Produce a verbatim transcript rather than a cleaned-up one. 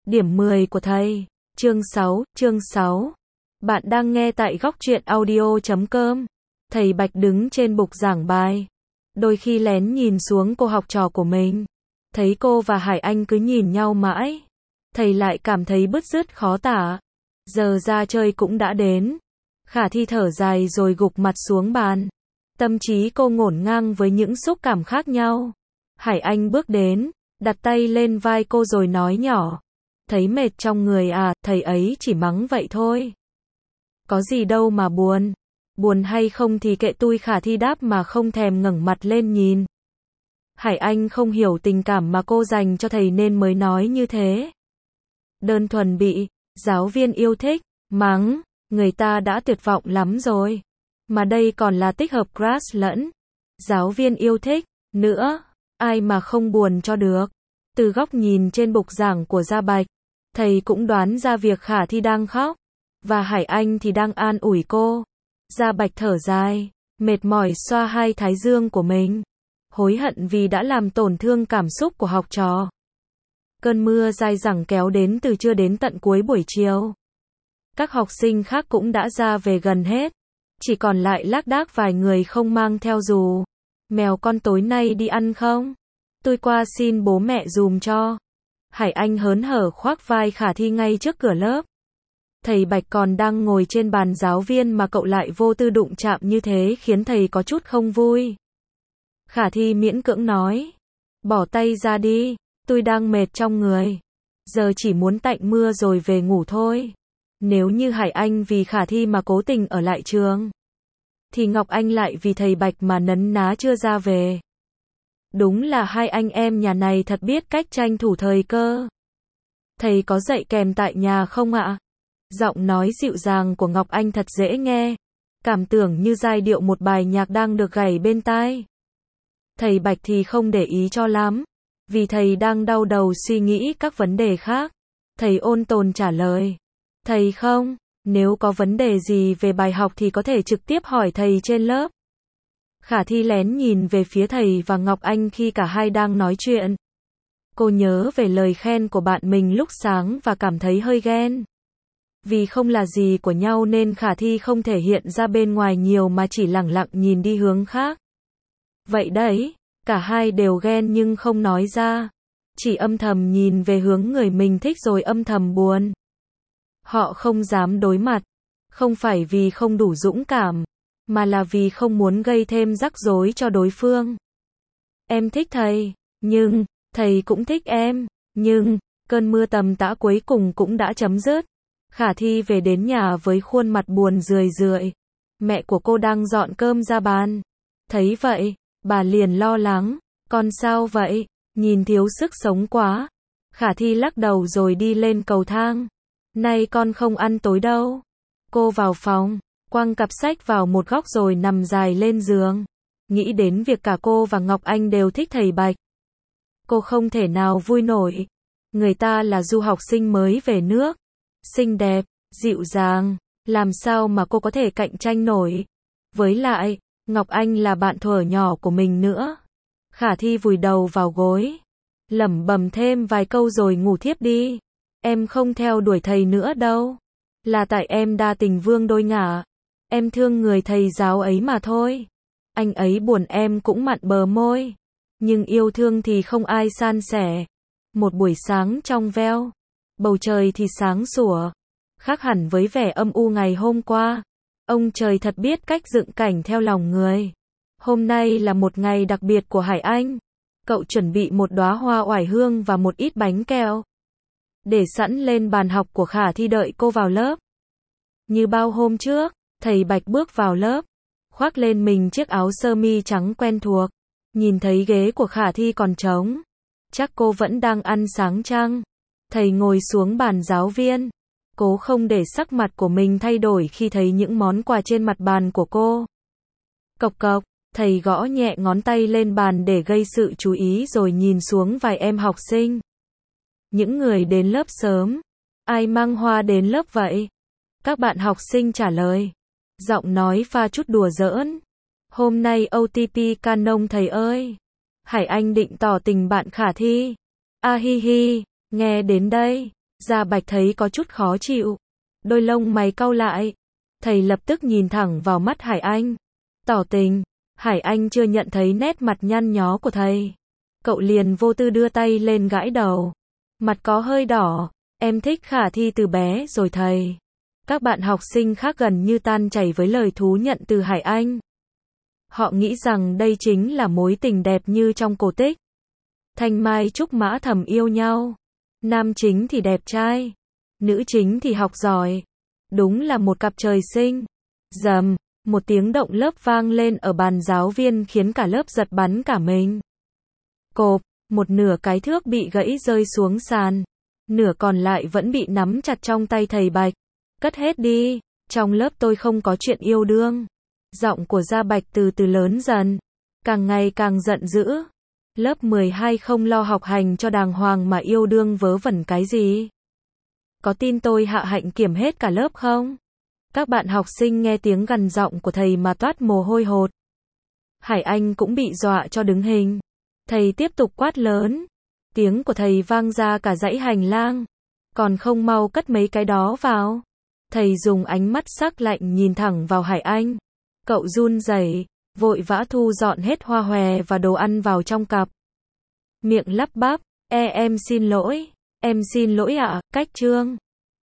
Điểm mười của thầy. Chương sáu, chương sáu. Bạn đang nghe tại góc truyện audio chấm com. Thầy Bạch đứng trên bục giảng bài. Đôi khi lén nhìn xuống cô học trò của mình. Thấy cô và Hải Anh cứ nhìn nhau mãi. Thầy lại cảm thấy bứt rứt khó tả. Giờ ra chơi cũng đã đến. Khả Thi thở dài rồi gục mặt xuống bàn. Tâm trí cô ngổn ngang với những xúc cảm khác nhau. Hải Anh bước đến, đặt tay lên vai cô rồi nói nhỏ. Thấy mệt trong người à, thầy ấy chỉ mắng vậy thôi. Có gì đâu mà buồn. Buồn hay không thì kệ tui, Khả Thi đáp mà không thèm ngẩng mặt lên nhìn. Hải Anh không hiểu tình cảm mà cô dành cho thầy nên mới nói như thế. Đơn thuần bị giáo viên yêu thích, mắng, người ta đã tuyệt vọng lắm rồi. Mà đây còn là tích hợp crush lẫn giáo viên yêu thích nữa, ai mà không buồn cho được. Từ góc nhìn trên bục giảng của Gia Bạch, thầy cũng đoán ra việc Khả Thi đang khóc, và Hải Anh thì đang an ủi cô. Gia Bạch thở dài, mệt mỏi xoa hai thái dương của mình, hối hận vì đã làm tổn thương cảm xúc của học trò. Cơn mưa dai dẳng kéo đến từ trưa đến tận cuối buổi chiều. Các học sinh khác cũng đã ra về gần hết, chỉ còn lại lác đác vài người không mang theo dù. Mèo con tối nay đi ăn không? Tôi qua xin bố mẹ dùm cho. Hải Anh hớn hở khoác vai Khả Thi ngay trước cửa lớp. Thầy Bạch còn đang ngồi trên bàn giáo viên mà cậu lại vô tư đụng chạm như thế khiến thầy có chút không vui. Khả Thi miễn cưỡng nói. Bỏ tay ra đi, tôi đang mệt trong người. Giờ chỉ muốn tạnh mưa rồi về ngủ thôi. Nếu như Hải Anh vì Khả Thi mà cố tình ở lại trường, thì Ngọc Anh lại vì thầy Bạch mà nấn ná chưa ra về. Đúng là hai anh em nhà này thật biết cách tranh thủ thời cơ. Thầy có dạy kèm tại nhà không ạ? Giọng nói dịu dàng của Ngọc Anh thật dễ nghe, cảm tưởng như giai điệu một bài nhạc đang được gảy bên tai. Thầy Bạch thì không để ý cho lắm, vì thầy đang đau đầu suy nghĩ các vấn đề khác. Thầy ôn tồn trả lời. Thầy không, nếu có vấn đề gì về bài học thì có thể trực tiếp hỏi thầy trên lớp. Khả Thi lén nhìn về phía thầy và Ngọc Anh khi cả hai đang nói chuyện. Cô nhớ về lời khen của bạn mình lúc sáng và cảm thấy hơi ghen. Vì không là gì của nhau nên Khả Thi không thể hiện ra bên ngoài nhiều mà chỉ lẳng lặng nhìn đi hướng khác. Vậy đấy, cả hai đều ghen nhưng không nói ra. Chỉ âm thầm nhìn về hướng người mình thích rồi âm thầm buồn. Họ không dám đối mặt, không phải vì không đủ dũng cảm, mà là vì không muốn gây thêm rắc rối cho đối phương. Em thích thầy, nhưng, thầy cũng thích em, nhưng, cơn mưa tầm tã cuối cùng cũng đã chấm dứt. Khả Thi về đến nhà với khuôn mặt buồn rười rượi. Mẹ của cô đang dọn cơm ra bàn. Thấy vậy, bà liền lo lắng. Con sao vậy? Nhìn thiếu sức sống quá. Khả Thi lắc đầu rồi đi lên cầu thang. Nay con không ăn tối đâu. Cô vào phòng, quăng cặp sách vào một góc rồi nằm dài lên giường. Nghĩ đến việc cả cô và Ngọc Anh đều thích thầy Bạch. Cô không thể nào vui nổi. Người ta là du học sinh mới về nước. Xinh đẹp, dịu dàng, làm sao mà cô có thể cạnh tranh nổi. Với lại, Ngọc Anh là bạn thuở nhỏ của mình nữa. Khả Thi vùi đầu vào gối, lẩm bẩm thêm vài câu rồi ngủ thiếp đi. Em không theo đuổi thầy nữa đâu. Là tại em đa tình vương đôi ngả. Em thương người thầy giáo ấy mà thôi. Anh ấy buồn em cũng mặn bờ môi. Nhưng yêu thương thì không ai san sẻ. Một buổi sáng trong veo. Bầu trời thì sáng sủa. Khác hẳn với vẻ âm u ngày hôm qua. Ông trời thật biết cách dựng cảnh theo lòng người. Hôm nay là một ngày đặc biệt của Hải Anh. Cậu chuẩn bị một đóa hoa oải hương và một ít bánh kẹo. Để sẵn lên bàn học của Khả Thi đợi cô vào lớp. Như bao hôm trước, thầy Bạch bước vào lớp. Khoác lên mình chiếc áo sơ mi trắng quen thuộc. Nhìn thấy ghế của Khả Thi còn trống. Chắc cô vẫn đang ăn sáng chăng? Thầy ngồi xuống bàn giáo viên. Cố không để sắc mặt của mình thay đổi khi thấy những món quà trên mặt bàn của cô. Cộc cộc, thầy gõ nhẹ ngón tay lên bàn để gây sự chú ý rồi nhìn xuống vài em học sinh. Những người đến lớp sớm. Ai mang hoa đến lớp vậy? Các bạn học sinh trả lời. Giọng nói pha chút đùa giỡn. Hôm nay ô tê pê Canon thầy ơi. Hải Anh định tỏ tình bạn Khả Thi. A hi hi, nghe đến đây, Gia Bạch thấy có chút khó chịu. Đôi lông mày cau lại. Thầy lập tức nhìn thẳng vào mắt Hải Anh. Tỏ tình. Hải Anh chưa nhận thấy nét mặt nhăn nhó của thầy. Cậu liền vô tư đưa tay lên gãi đầu. Mặt có hơi đỏ. Em thích Khả Thi từ bé rồi thầy. Các bạn học sinh khác gần như tan chảy với lời thú nhận từ Hải Anh. Họ nghĩ rằng đây chính là mối tình đẹp như trong cổ tích. Thanh Mai Trúc Mã thầm yêu nhau. Nam chính thì đẹp trai. Nữ chính thì học giỏi. Đúng là một cặp trời sinh. Rầm, một tiếng động lớp vang lên ở bàn giáo viên khiến cả lớp giật bắn cả mình. Cộp, một nửa cái thước bị gãy rơi xuống sàn. Nửa còn lại vẫn bị nắm chặt trong tay thầy Bạch. Cất hết đi, trong lớp tôi không có chuyện yêu đương. Giọng của Gia Bạch từ từ lớn dần, càng ngày càng giận dữ. Lớp mười hai không lo học hành cho đàng hoàng mà yêu đương vớ vẩn cái gì? Có tin tôi hạ hạnh kiểm hết cả lớp không? Các bạn học sinh nghe tiếng gằn giọng của thầy mà toát mồ hôi hột. Hải Anh cũng bị dọa cho đứng hình. Thầy tiếp tục quát lớn. Tiếng của thầy vang ra cả dãy hành lang. Còn không mau cất mấy cái đó vào. Thầy dùng ánh mắt sắc lạnh nhìn thẳng vào Hải Anh. Cậu run rẩy, vội vã thu dọn hết hoa hòe và đồ ăn vào trong cặp. Miệng lắp bắp, e em xin lỗi, em xin lỗi ạ, cách chương.